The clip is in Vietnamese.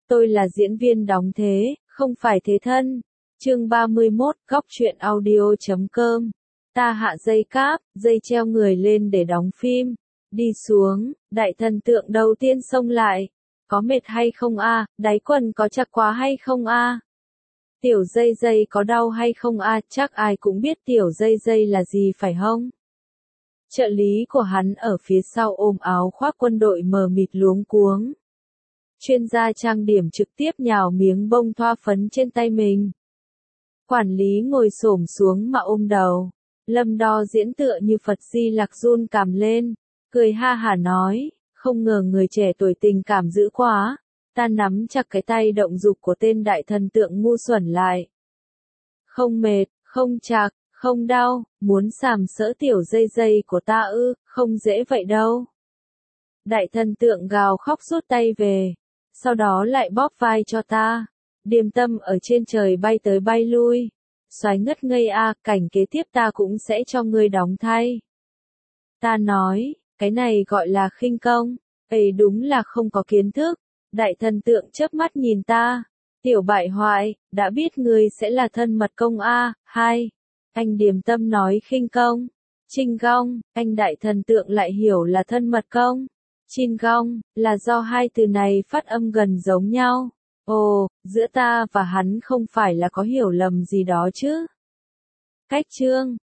Tôi là diễn viên đóng thế, không phải thế thân. Chương 31, góc truyện audio.com. Ta hạ dây cáp, dây treo người lên để đóng phim. Đi xuống, đại thần tượng đầu tiên xông lại. Có mệt hay không a? Đáy quần có chặt quá hay không a? Tiểu dây dây có đau hay không a? Chắc ai cũng biết tiểu dây dây là gì phải không? Trợ lý của hắn ở phía sau ôm áo khoác quân đội mờ mịt luống cuống. Chuyên gia trang điểm trực tiếp nhào miếng bông thoa phấn trên tay mình. Quản lý ngồi xổm xuống mà ôm đầu. Lâm Đo diễn tựa như Phật Di Lặc run cảm lên, cười ha hả nói, không ngờ người trẻ tuổi tình cảm dữ quá. Ta nắm chặt cái tay động dục của tên đại thần tượng ngu xuẩn lại. Không mệt, không chạc, không đau, muốn sàm sỡ tiểu dây dây của ta ư, không dễ vậy đâu. Đại thần tượng gào khóc rút tay về, sau đó lại bóp vai cho ta. Điềm tâm ở trên trời bay tới bay lui. Soái ngất ngây a, cảnh kế tiếp ta cũng sẽ cho ngươi đóng thay. Ta nói, cái này gọi là khinh công. Ấy đúng là không có kiến thức. Đại thần tượng chớp mắt nhìn ta. Tiểu bại hoại, đã biết ngươi sẽ là thân mật công a. Hai. Anh điềm tâm nói khinh công. Trinh gong, anh đại thần tượng lại hiểu là thân mật công. Chin gong, là do hai từ này phát âm gần giống nhau. Ồ, giữa ta và hắn không phải là có hiểu lầm gì đó chứ. Cách chương